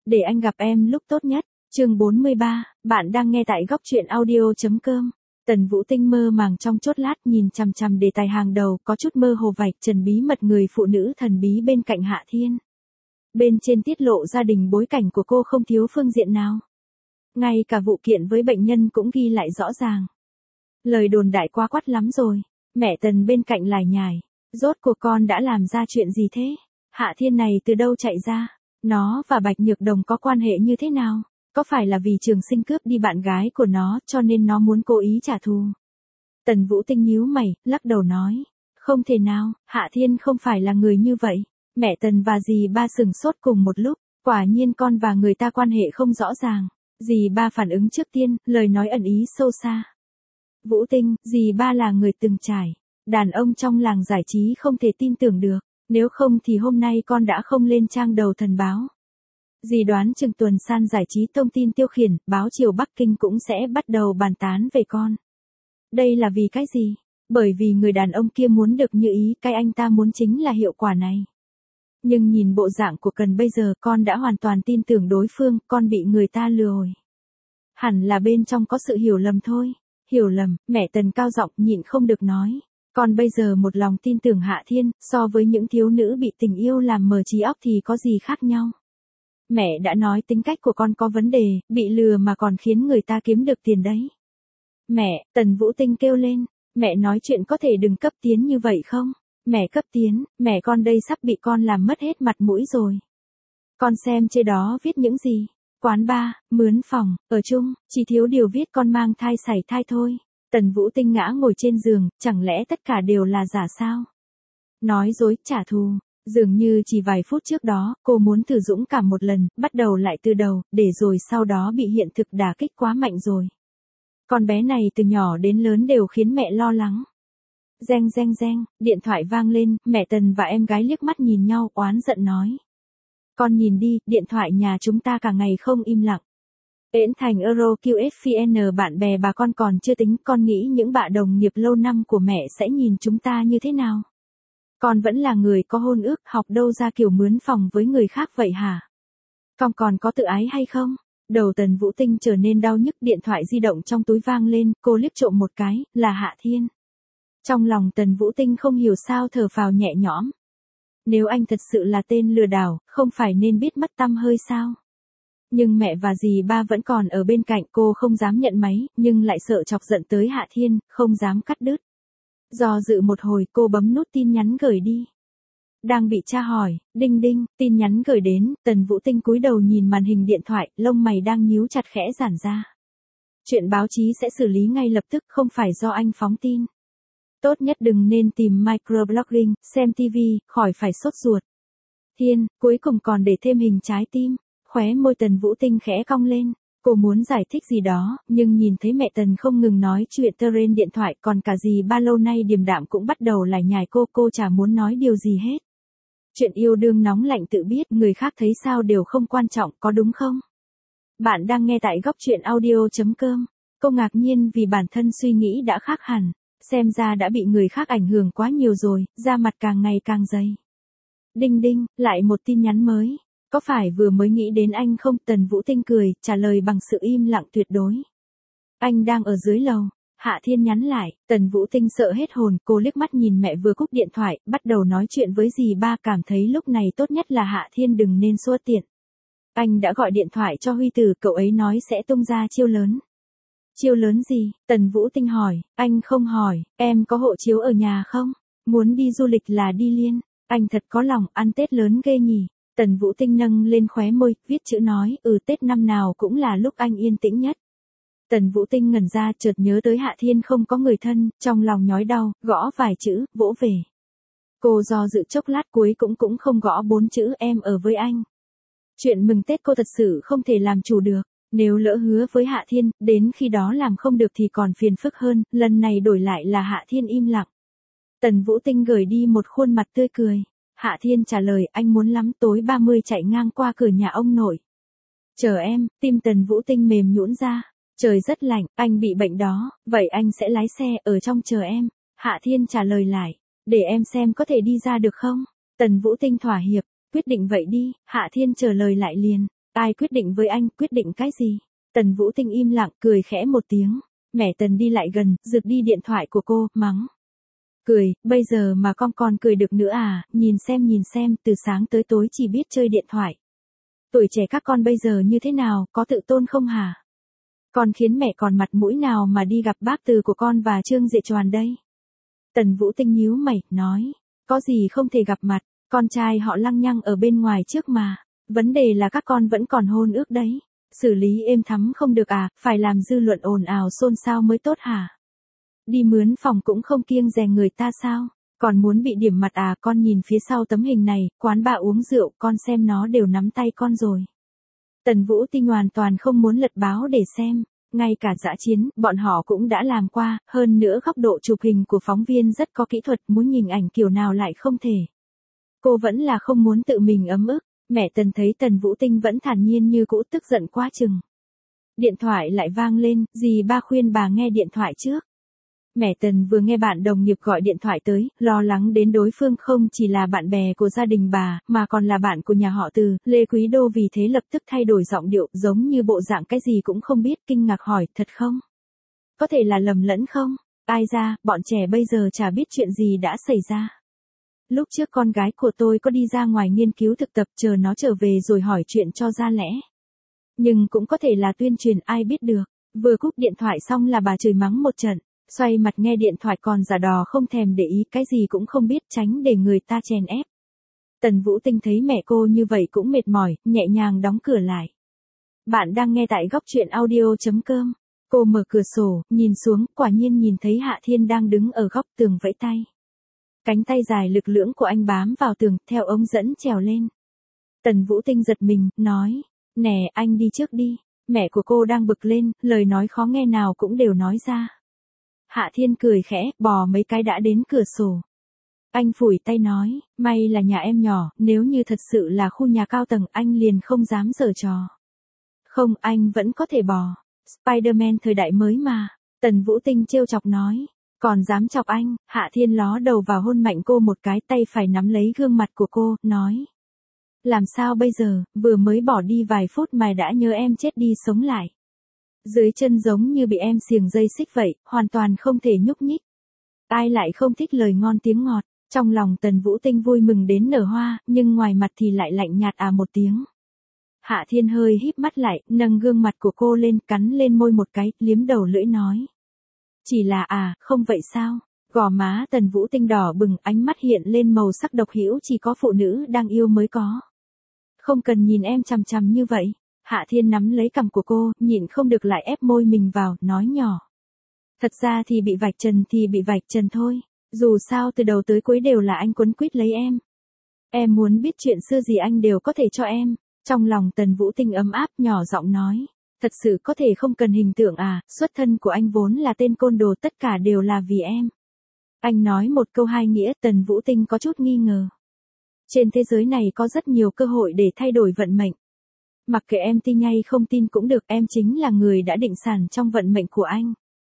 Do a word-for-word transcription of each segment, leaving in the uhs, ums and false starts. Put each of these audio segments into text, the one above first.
Để anh gặp em lúc tốt nhất. Chương bốn mươi ba, bạn đang nghe tại góc truyện audio.com. Tần Vũ Tinh mơ màng trong chốt lát nhìn chằm chằm đề tài hàng đầu có chút mơ hồ vạch trần bí mật người phụ nữ thần bí bên cạnh Hạ Thiên. Bên trên tiết lộ gia đình bối cảnh của cô không thiếu phương diện nào. Ngay cả vụ kiện với bệnh nhân cũng ghi lại rõ ràng. Lời đồn đại quá quắt lắm rồi. Mẹ Tần bên cạnh lải nhải. Rốt cuộc con đã làm ra chuyện gì thế? Hạ Thiên này từ đâu chạy ra? Nó và Bạch Nhược Đồng có quan hệ như thế nào? Có phải là vì Trường Sinh cướp đi bạn gái của nó cho nên nó muốn cố ý trả thù? Tần Vũ Tinh nhíu mày, lắc đầu nói. Không thể nào, Hạ Thiên không phải là người như vậy. Mẹ Tần và dì ba sừng sốt cùng một lúc. Quả nhiên con và người ta quan hệ không rõ ràng. Dì ba phản ứng trước tiên, lời nói ẩn ý sâu xa. Vũ Tinh, dì ba là người từng trải. Đàn ông trong làng giải trí không thể tin tưởng được. Nếu không thì hôm nay con đã không lên trang đầu thần báo. Dì đoán chừng tuần san giải trí thông tin tiêu khiển, báo chiều Bắc Kinh cũng sẽ bắt đầu bàn tán về con. Đây là vì cái gì? Bởi vì người đàn ông kia muốn được như ý, cái anh ta muốn chính là hiệu quả này. Nhưng nhìn bộ dạng của Cần bây giờ con đã hoàn toàn tin tưởng đối phương, con bị người ta lừa rồi. Hẳn là bên trong có sự hiểu lầm thôi. Hiểu lầm, mẹ Tần cao giọng nhịn không được nói. Con bây giờ một lòng tin tưởng Hạ Thiên, so với những thiếu nữ bị tình yêu làm mờ trí óc thì có gì khác nhau. Mẹ đã nói tính cách của con có vấn đề, bị lừa mà còn khiến người ta kiếm được tiền đấy. Mẹ, Tần Vũ Tinh kêu lên, mẹ nói chuyện có thể đừng cấp tiến như vậy không? Mẹ cấp tiến, mẹ con đây sắp bị con làm mất hết mặt mũi rồi. Con xem trên đó viết những gì? Quán bar, mướn phòng, ở chung, chỉ thiếu điều viết con mang thai sảy thai thôi. Tần Vũ Tinh ngã ngồi trên giường, chẳng lẽ tất cả đều là giả sao? Nói dối, trả thù. Dường như chỉ vài phút trước đó, cô muốn thử dũng cảm một lần, bắt đầu lại từ đầu, để rồi sau đó bị hiện thực đả kích quá mạnh rồi. Con bé này từ nhỏ đến lớn đều khiến mẹ lo lắng. Reng reng reng, điện thoại vang lên, mẹ Tần và em gái liếc mắt nhìn nhau, oán giận nói. Con nhìn đi, điện thoại nhà chúng ta cả ngày không im lặng. Yến Thành Euro quy ét pê en bạn bè bà con còn chưa tính, con nghĩ những bạn đồng nghiệp lâu năm của mẹ sẽ nhìn chúng ta như thế nào? Con vẫn là người có hôn ước, học đâu ra kiểu mướn phòng với người khác vậy hả? Con còn có tự ái hay không? Đầu Tần Vũ Tinh trở nên đau nhức, điện thoại di động trong túi vang lên, cô liếc trộm một cái, là Hạ Thiên. Trong lòng Tần Vũ Tinh không hiểu sao thở phào nhẹ nhõm. Nếu anh thật sự là tên lừa đảo, không phải nên biết mất tăm hơi sao? Nhưng mẹ và dì ba vẫn còn ở bên cạnh, cô không dám nhận máy, nhưng lại sợ chọc giận tới Hạ Thiên, không dám cắt đứt. Do dự một hồi, cô bấm nút tin nhắn gửi đi. Đang bị tra hỏi, đinh đinh, tin nhắn gửi đến, Tần Vũ Tinh cúi đầu nhìn màn hình điện thoại, lông mày đang nhíu chặt khẽ giãn ra. Chuyện báo chí sẽ xử lý ngay lập tức, không phải do anh phóng tin. Tốt nhất đừng nên tìm microblogging, xem ti vi, khỏi phải sốt ruột. Thiên, cuối cùng còn để thêm hình trái tim. Khóe môi Tần Vũ Tinh khẽ cong lên. Cô muốn giải thích gì đó, nhưng nhìn thấy mẹ Tần không ngừng nói chuyện trên điện thoại, còn cả dì ba lâu nay điềm đạm cũng bắt đầu lải nhải, cô, cô chả muốn nói điều gì hết. Chuyện yêu đương nóng lạnh tự biết, người khác thấy sao đều không quan trọng, có đúng không? Bạn đang nghe tại góc truyện audio.com. Cô ngạc nhiên vì bản thân suy nghĩ đã khác hẳn, xem ra đã bị người khác ảnh hưởng quá nhiều rồi, da mặt càng ngày càng dày. Đinh đinh, lại một tin nhắn mới. Có phải vừa mới nghĩ đến anh không? Tần Vũ Tinh cười, trả lời bằng sự im lặng tuyệt đối. Anh đang ở dưới lầu. Hạ Thiên nhắn lại, Tần Vũ Tinh sợ hết hồn, cô liếc mắt nhìn mẹ vừa cúp điện thoại, bắt đầu nói chuyện với dì ba, cảm thấy lúc này tốt nhất là Hạ Thiên đừng nên xua tiện. Anh đã gọi điện thoại cho Huy Tử, cậu ấy nói sẽ tung ra chiêu lớn. Chiêu lớn gì? Tần Vũ Tinh hỏi, anh không hỏi, em có hộ chiếu ở nhà không? Muốn đi du lịch là đi liền. Anh thật có lòng, ăn Tết lớn ghê nhỉ. Tần Vũ Tinh nâng lên khóe môi, viết chữ nói, ừ Tết năm nào cũng là lúc anh yên tĩnh nhất. Tần Vũ Tinh ngẩn ra, chợt nhớ tới Hạ Thiên không có người thân, trong lòng nhói đau, gõ vài chữ, vỗ về. Cô do dự chốc lát cuối cũng cũng không gõ bốn chữ em ở với anh. Chuyện mừng Tết cô thật sự không thể làm chủ được, nếu lỡ hứa với Hạ Thiên, đến khi đó làm không được thì còn phiền phức hơn, lần này đổi lại là Hạ Thiên im lặng. Tần Vũ Tinh gửi đi một khuôn mặt tươi cười. Hạ Thiên trả lời, anh muốn lắm, tối ba mươi chạy ngang qua cửa nhà ông nội. Chờ em, tim Tần Vũ Tinh mềm nhũn ra. Trời rất lạnh, anh bị bệnh đó, vậy anh sẽ lái xe ở trong chờ em. Hạ Thiên trả lời lại, để em xem có thể đi ra được không? Tần Vũ Tinh thỏa hiệp, quyết định vậy đi, Hạ Thiên trả lời lại liền. Ai quyết định với anh, quyết định cái gì? Tần Vũ Tinh im lặng, cười khẽ một tiếng. Mẹ Tần đi lại gần, giật đi điện thoại của cô, mắng. Cười, bây giờ mà con còn cười được nữa à, nhìn xem nhìn xem, từ sáng tới tối chỉ biết chơi điện thoại. Tuổi trẻ các con bây giờ như thế nào, có tự tôn không hả? Con khiến mẹ còn mặt mũi nào mà đi gặp bác Từ của con và Trương Dệ Tròn đây? Tần Vũ Tinh nhíu mày, nói, có gì không thể gặp mặt, con trai họ lăng nhăng ở bên ngoài trước mà, vấn đề là các con vẫn còn hôn ước đấy, xử lý êm thắm không được à, phải làm dư luận ồn ào xôn xao mới tốt hả? Đi mướn phòng cũng không kiêng dè người ta sao? Còn muốn bị điểm mặt à, con nhìn phía sau tấm hình này, quán bà uống rượu, con xem nó đều nắm tay con rồi. Tần Vũ Tinh hoàn toàn không muốn lật báo để xem, ngay cả dã chiến, bọn họ cũng đã làm qua, hơn nữa góc độ chụp hình của phóng viên rất có kỹ thuật, muốn nhìn ảnh kiểu nào lại không thể. Cô vẫn là không muốn tự mình ấm ức, mẹ Tần thấy Tần Vũ Tinh vẫn thản nhiên như cũ, tức giận quá chừng. Điện thoại lại vang lên, dì ba khuyên bà nghe điện thoại trước. Mẹ Tần vừa nghe bạn đồng nghiệp gọi điện thoại tới, lo lắng đến đối phương không chỉ là bạn bè của gia đình bà, mà còn là bạn của nhà họ Từ, Lê Quý Đô, vì thế lập tức thay đổi giọng điệu, giống như bộ dạng cái gì cũng không biết, kinh ngạc hỏi, thật không? Có thể là lầm lẫn không? Ai ra, bọn trẻ bây giờ chả biết chuyện gì đã xảy ra. Lúc trước con gái của tôi có đi ra ngoài nghiên cứu thực tập, chờ nó trở về rồi hỏi chuyện cho ra lẽ. Nhưng cũng có thể là tuyên truyền, ai biết được. Vừa cúp điện thoại xong là bà chửi mắng một trận. Xoay mặt nghe điện thoại còn giả đò không thèm để ý, cái gì cũng không biết, tránh để người ta chèn ép. Tần Vũ Tinh thấy mẹ cô như vậy cũng mệt mỏi, nhẹ nhàng đóng cửa lại. Bạn đang nghe tại góc truyện audio chấm com. Cô mở cửa sổ, nhìn xuống, quả nhiên nhìn thấy Hạ Thiên đang đứng ở góc tường vẫy tay. Cánh tay dài lực lưỡng của anh bám vào tường, theo ống dẫn trèo lên. Tần Vũ Tinh giật mình, nói, nè, anh đi trước đi. Mẹ của cô đang bực lên, lời nói khó nghe nào cũng đều nói ra. Hạ Thiên cười khẽ, bò mấy cái đã đến cửa sổ. Anh phủi tay nói, may là nhà em nhỏ, nếu như thật sự là khu nhà cao tầng anh liền không dám giở trò. Không, anh vẫn có thể bò. Spider-Man thời đại mới mà. Tần Vũ Tinh trêu chọc nói. Còn dám chọc anh, Hạ Thiên ló đầu vào hôn mạnh cô một cái, tay phải nắm lấy gương mặt của cô, nói. Làm sao bây giờ, vừa mới bỏ đi vài phút mà đã nhớ em chết đi sống lại. Dưới chân giống như bị em xiềng dây xích vậy, hoàn toàn không thể nhúc nhích. Ai lại không thích lời ngon tiếng ngọt, trong lòng Tần Vũ Tinh vui mừng đến nở hoa, nhưng ngoài mặt thì lại lạnh nhạt à một tiếng. Hạ Thiên hơi híp mắt lại, nâng gương mặt của cô lên, cắn lên môi một cái, liếm đầu lưỡi nói. Chỉ là à, không vậy sao? Gò má Tần Vũ Tinh đỏ bừng, ánh mắt hiện lên màu sắc độc hữu chỉ có phụ nữ đang yêu mới có. Không cần nhìn em chằm chằm như vậy. Hạ Thiên nắm lấy cằm của cô, nhịn không được lại ép môi mình vào, nói nhỏ. Thật ra thì bị vạch trần thì bị vạch trần thôi. Dù sao từ đầu tới cuối đều là anh quấn quýt lấy em. Em muốn biết chuyện xưa gì anh đều có thể cho em. Trong lòng Tần Vũ Tinh ấm áp, nhỏ giọng nói. Thật sự có thể không cần hình tượng à, xuất thân của anh vốn là tên côn đồ, tất cả đều là vì em. Anh nói một câu hai nghĩa, Tần Vũ Tinh có chút nghi ngờ. Trên thế giới này có rất nhiều cơ hội để thay đổi vận mệnh. Mặc kệ em tin hay không tin cũng được, em chính là người đã định sản trong vận mệnh của anh.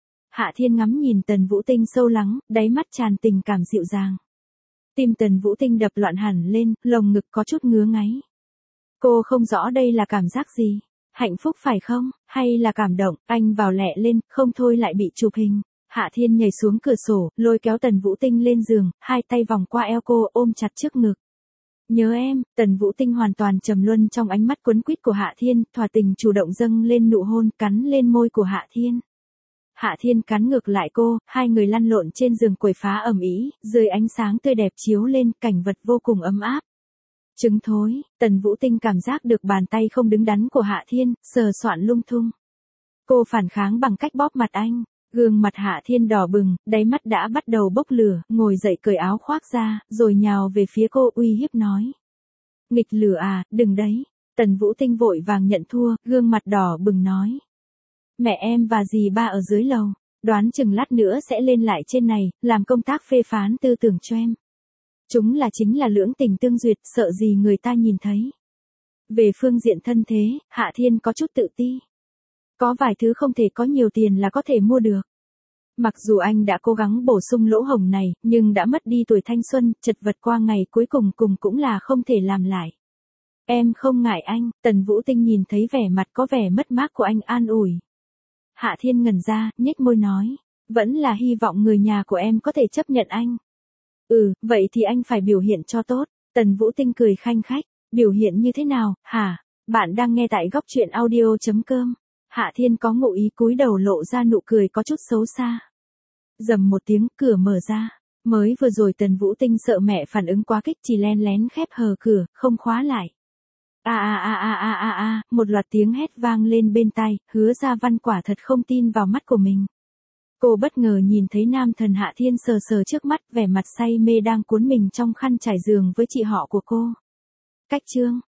Hạ Thiên ngắm nhìn Tần Vũ Tinh sâu lắng, đáy mắt tràn tình cảm dịu dàng. Tim Tần Vũ Tinh đập loạn hẳn lên, lồng ngực có chút ngứa ngáy. Cô không rõ đây là cảm giác gì. Hạnh phúc phải không, hay là cảm động, anh vào lẹ lên, không thôi lại bị chụp hình. Hạ Thiên nhảy xuống cửa sổ, lôi kéo Tần Vũ Tinh lên giường, hai tay vòng qua eo cô, ôm chặt trước ngực. Nhớ em, Tần Vũ Tinh hoàn toàn trầm luân trong ánh mắt quấn quýt của Hạ Thiên, thỏa tình chủ động dâng lên nụ hôn, cắn lên môi của Hạ Thiên. Hạ Thiên cắn ngược lại cô, hai người lăn lộn trên giường quậy phá ầm ĩ, dưới ánh sáng tươi đẹp chiếu lên, cảnh vật vô cùng ấm áp. Trứng thối, Tần Vũ Tinh cảm giác được bàn tay không đứng đắn của Hạ Thiên, sờ soạn lung tung. Cô phản kháng bằng cách bóp mặt anh, gương mặt Hạ Thiên đỏ bừng, đáy mắt đã bắt đầu bốc lửa, ngồi dậy cởi áo khoác ra, rồi nhào về phía cô uy hiếp nói. Nghịch lửa à, đừng đấy. Tần Vũ Tinh vội vàng nhận thua, gương mặt đỏ bừng nói. Mẹ em và dì ba ở dưới lầu, đoán chừng lát nữa sẽ lên lại trên này, làm công tác phê phán tư tưởng cho em. Chúng là chính là lưỡng tình tương duyệt, sợ gì người ta nhìn thấy. Về phương diện thân thế, Hạ Thiên có chút tự ti. Có vài thứ không thể có nhiều tiền là có thể mua được. Mặc dù anh đã cố gắng bổ sung lỗ hổng này, nhưng đã mất đi tuổi thanh xuân, chật vật qua ngày cuối cùng cùng cũng là không thể làm lại. Em không ngại anh, Tần Vũ Tinh nhìn thấy vẻ mặt có vẻ mất mát của anh an ủi. Hạ Thiên ngẩn ra, nhếch môi nói. Vẫn là hy vọng người nhà của em có thể chấp nhận anh. Ừ, vậy thì anh phải biểu hiện cho tốt. Tần Vũ Tinh cười khanh khách. Biểu hiện như thế nào, hả? Bạn đang nghe tại góc truyện audio.com. Hạ Thiên có ngụ ý cúi đầu lộ ra nụ cười có chút xấu xa. Rầm một tiếng, cửa mở ra. Mới vừa rồi Tần Vũ Tinh sợ mẹ phản ứng quá kích chỉ len lén khép hờ cửa, không khóa lại. A a a a a a a, một loạt tiếng hét vang lên bên tai, Hứa Gia Văn quả thật không tin vào mắt của mình. Cô bất ngờ nhìn thấy nam thần Hạ Thiên sờ sờ trước mắt, vẻ mặt say mê đang cuốn mình trong khăn trải giường với chị họ của cô. Cách chương